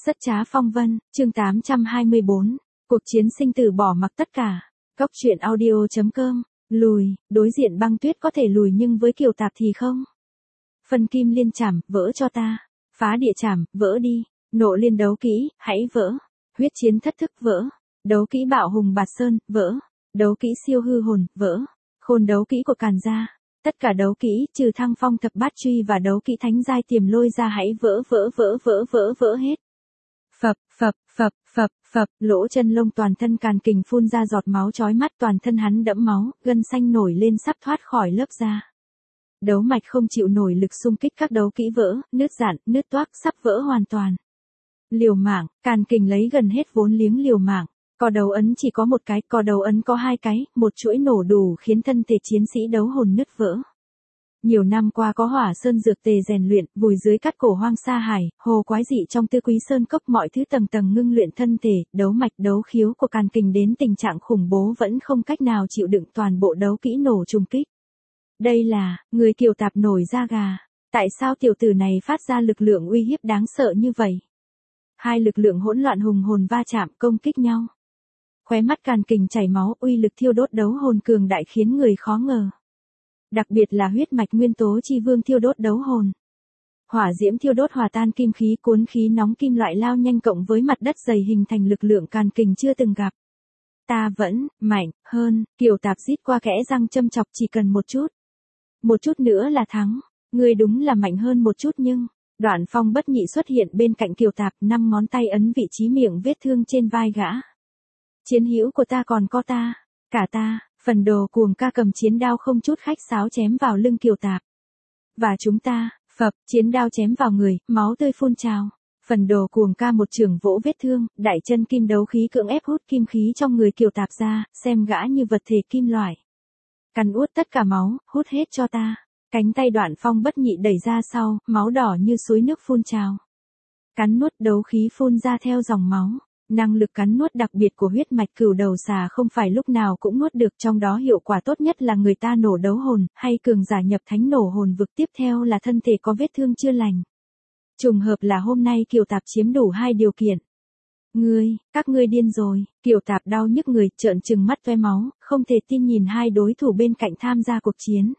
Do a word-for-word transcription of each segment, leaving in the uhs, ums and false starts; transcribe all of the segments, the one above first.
Rất trá phong vân, chương tám trăm hai mươi bốn, cuộc chiến sinh tử bỏ mặc tất cả. Góc truyện audio chấm com, lùi, đối diện băng tuyết có thể lùi nhưng với Kiều Tạp thì không. Phân kim liên chảm, vỡ cho ta. Phá địa chảm, vỡ đi. Nộ liên đấu kỹ, hãy vỡ. Huyết chiến thất thức, vỡ. Đấu kỹ bạo hùng bạt sơn, vỡ. Đấu kỹ siêu hư hồn, vỡ. Khôn đấu kỹ của Càn gia. Tất cả đấu kỹ, trừ thăng phong thập bát truy và đấu kỹ thánh giai tiềm lôi ra hãy vỡ vỡ vỡ vỡ vỡ vỡ hết. Phập, phập, phập, phập, phập, lỗ chân lông toàn thân Càn Kình phun ra giọt máu chói mắt, toàn thân hắn đẫm máu, gân xanh nổi lên sắp thoát khỏi lớp da. Đấu mạch không chịu nổi lực xung kích, các đấu kỹ vỡ, nứt rạn, nứt toác, sắp vỡ hoàn toàn. Liều mạng, Càn Kình lấy gần hết vốn liếng liều mạng. Cò đầu ấn chỉ có một cái, cò đầu ấn có hai cái, một chuỗi nổ đủ khiến thân thể chiến sĩ đấu hồn nứt vỡ. Nhiều năm qua có hỏa sơn dược tề rèn luyện, vùi dưới cát cổ hoang sa hải, hồ quái dị trong Tư Quý Sơn cốc, mọi thứ tầng tầng ngưng luyện thân thể, đấu mạch đấu khiếu của Càn Kình đến tình trạng khủng bố vẫn không cách nào chịu đựng toàn bộ đấu kỹ nổ trùng kích. Đây là, người Kiều Tạp nổi da gà. Tại sao tiểu tử này phát ra lực lượng uy hiếp đáng sợ như vậy? Hai lực lượng hỗn loạn hùng hồn va chạm công kích nhau. Khóe mắt Càn Kình chảy máu, uy lực thiêu đốt đấu hồn cường đại khiến người khó ngờ. Đặc biệt là huyết mạch nguyên tố chi vương thiêu đốt đấu hồn. Hỏa diễm thiêu đốt hòa tan kim khí, cuốn khí nóng kim loại lao nhanh cộng với mặt đất dày hình thành lực lượng Càn Kình chưa từng gặp. Ta vẫn mạnh hơn, Kiều Tạp rít qua kẽ răng châm chọc, chỉ cần một chút. Một chút nữa là thắng. Ngươi đúng là mạnh hơn một chút nhưng... Đoạn Phong bất nhị xuất hiện bên cạnh Kiều Tạp, năm ngón tay ấn vị trí miệng vết thương trên vai gã. Chiến hữu của ta còn có ta, cả ta. Phần đồ cuồng ca cầm chiến đao không chút khách sáo chém vào lưng Kiều Tạp. Và chúng ta, phập, chiến đao chém vào người, máu tươi phun trào. Phần đồ cuồng ca một chưởng vỗ vết thương, đại chân kim đấu khí cưỡng ép hút kim khí trong người Kiều Tạp ra, xem gã như vật thể kim loại. Cắn uốt tất cả máu, hút hết cho ta. Cánh tay Đoạn Phong bất nhị đẩy ra sau, máu đỏ như suối nước phun trào. Cắn nuốt đấu khí phun ra theo dòng máu. Năng lực cắn nuốt đặc biệt của huyết mạch cửu đầu xà không phải lúc nào cũng nuốt được, trong đó hiệu quả tốt nhất là người ta nổ đấu hồn, hay cường giả nhập thánh nổ hồn vực, tiếp theo là thân thể có vết thương chưa lành. Trùng hợp là hôm nay Kiều Tạp chiếm đủ hai điều kiện. Ngươi, các ngươi điên rồi, Kiều Tạp đau nhức người, trợn trừng mắt toe máu, không thể tin nhìn hai đối thủ bên cạnh tham gia cuộc chiến.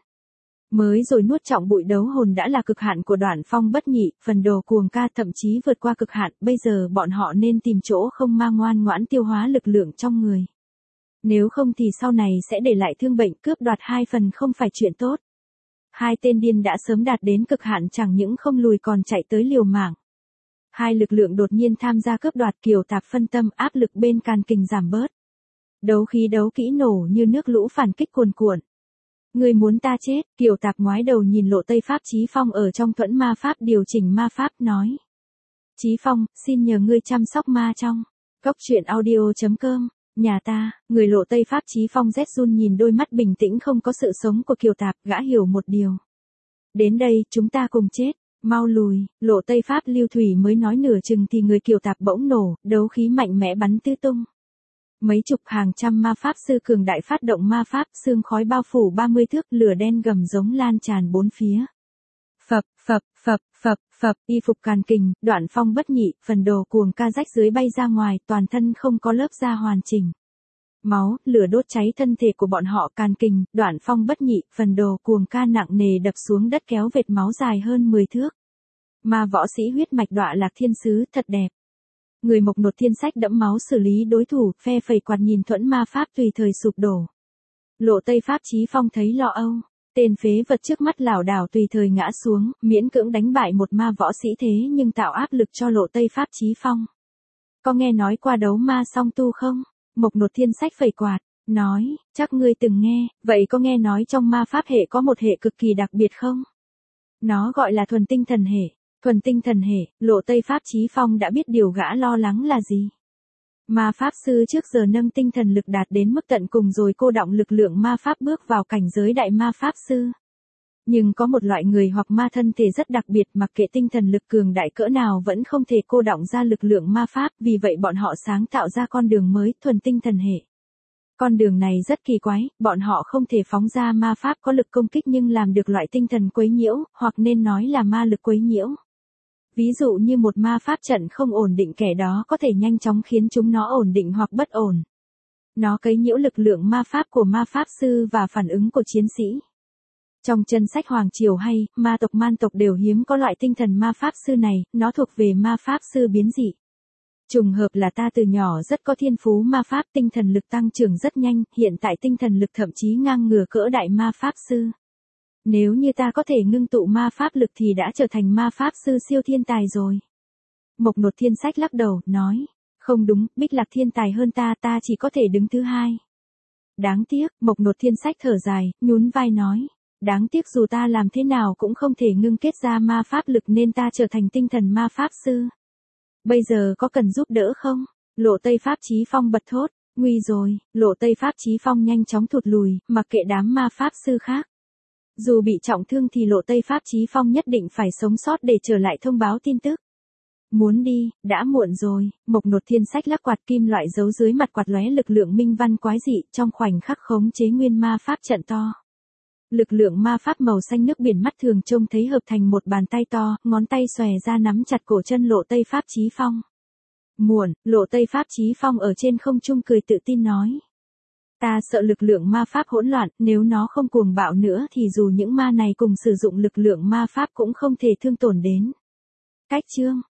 Mới rồi nuốt trọng bụi đấu hồn đã là cực hạn của Đoạn Phong bất nhị, phần đồ cuồng ca thậm chí vượt qua cực hạn, bây giờ bọn họ nên tìm chỗ không ma ngoan ngoãn tiêu hóa lực lượng trong người. Nếu không thì sau này sẽ để lại thương bệnh, cướp đoạt hai phần không phải chuyện tốt. Hai tên điên đã sớm đạt đến cực hạn, chẳng những không lùi còn chạy tới liều mạng. Hai lực lượng đột nhiên tham gia cướp đoạt, Kiều Tạp phân tâm, áp lực bên Càn Kình giảm bớt. Đấu khí đấu kỹ nổ như nước lũ phản kích cuồn cuộn. Ngươi muốn ta chết, Kiều Tạp ngoái đầu nhìn Lộ Tây Pháp Chí Phong ở trong thuẫn ma pháp điều chỉnh ma pháp, nói. Chí Phong, xin nhờ ngươi chăm sóc ma trong. Góc truyện audio chấm com, nhà ta, người Lộ Tây Pháp Chí Phong rét run nhìn đôi mắt bình tĩnh không có sự sống của Kiều Tạp, gã hiểu một điều. Đến đây, chúng ta cùng chết, mau lùi, Lộ Tây Pháp Lưu Thủy mới nói nửa chừng thì người Kiều Tạp bỗng nổ, đấu khí mạnh mẽ bắn tứ tung. Mấy chục hàng trăm ma pháp sư cường đại phát động ma pháp, sương khói bao phủ ba mươi thước, lửa đen gầm giống lan tràn bốn phía. Phập, phập, phập, phập, phập, y phục Càn Kình, Đoạn Phong bất nhị, phần đồ cuồng ca rách dưới bay ra ngoài, toàn thân không có lớp da hoàn chỉnh. Máu, lửa đốt cháy thân thể của bọn họ. Càn Kình, Đoạn Phong bất nhị, phần đồ cuồng ca nặng nề đập xuống đất kéo vệt máu dài hơn mười thước. Ma võ sĩ huyết mạch Đọa Lạc Thiên Sứ thật đẹp. Người Mộc Nột Thiên Sách đẫm máu xử lý đối thủ, phe phẩy quạt nhìn thuẫn ma pháp tùy thời sụp đổ. Lộ Tây Pháp Chí Phong thấy lo âu, tên phế vật trước mắt lảo đảo tùy thời ngã xuống, miễn cưỡng đánh bại một ma võ sĩ thế nhưng tạo áp lực cho Lộ Tây Pháp Chí Phong. Có nghe nói qua đấu ma song tu không? Mộc Nột Thiên Sách phẩy quạt, nói, chắc ngươi từng nghe, vậy có nghe nói trong ma pháp hệ có một hệ cực kỳ đặc biệt không? Nó gọi là thuần tinh thần hệ. Thuần tinh thần hệ, Lộ Tây Pháp Chí Phong đã biết điều gã lo lắng là gì. Ma pháp sư trước giờ nâng tinh thần lực đạt đến mức tận cùng rồi cô đọng lực lượng ma pháp bước vào cảnh giới đại ma pháp sư. Nhưng có một loại người hoặc ma thân thể rất đặc biệt, mặc kệ tinh thần lực cường đại cỡ nào vẫn không thể cô đọng ra lực lượng ma pháp, vì vậy bọn họ sáng tạo ra con đường mới, thuần tinh thần hệ. Con đường này rất kỳ quái, bọn họ không thể phóng ra ma pháp có lực công kích nhưng làm được loại tinh thần quấy nhiễu, hoặc nên nói là ma lực quấy nhiễu. Ví dụ như một ma pháp trận không ổn định, kẻ đó có thể nhanh chóng khiến chúng nó ổn định hoặc bất ổn. Nó quấy nhiễu lực lượng ma pháp của ma pháp sư và phản ứng của chiến sĩ. Trong chân sách Hoàng Triều hay, ma tộc man tộc đều hiếm có loại tinh thần ma pháp sư này, nó thuộc về ma pháp sư biến dị. Trùng hợp là ta từ nhỏ rất có thiên phú ma pháp, tinh thần lực tăng trưởng rất nhanh, hiện tại tinh thần lực thậm chí ngang ngửa cỡ đại ma pháp sư. Nếu như ta có thể ngưng tụ ma pháp lực thì đã trở thành ma pháp sư siêu thiên tài rồi. Mộc Nột Thiên Sách lắc đầu, nói, không đúng, Bích Lạc thiên tài hơn ta, ta chỉ có thể đứng thứ hai. Đáng tiếc, Mộc Nột Thiên Sách thở dài, nhún vai nói, đáng tiếc dù ta làm thế nào cũng không thể ngưng kết ra ma pháp lực nên ta trở thành tinh thần ma pháp sư. Bây giờ có cần giúp đỡ không? Lộ Tây Pháp Chí Phong bật thốt, nguy rồi. Lộ Tây Pháp Chí Phong nhanh chóng thụt lùi, mặc kệ đám ma pháp sư khác. Dù bị trọng thương thì Lộ Tây Pháp Chí Phong nhất định phải sống sót để trở lại thông báo tin tức. Muốn đi, đã muộn rồi. Mộc Nột Thiên Sách lắc quạt kim loại giấu dưới mặt quạt lóe lực lượng minh văn quái dị, trong khoảnh khắc khống chế nguyên ma pháp trận to. Lực lượng ma pháp màu xanh nước biển mắt thường trông thấy hợp thành một bàn tay to, ngón tay xòe ra nắm chặt cổ chân Lộ Tây Pháp Chí Phong. Muộn, Lộ Tây Pháp Chí Phong ở trên không trung cười tự tin nói. Ta sợ lực lượng ma pháp hỗn loạn, nếu nó không cuồng bạo nữa thì dù những ma này cùng sử dụng lực lượng ma pháp cũng không thể thương tổn đến. Cách chương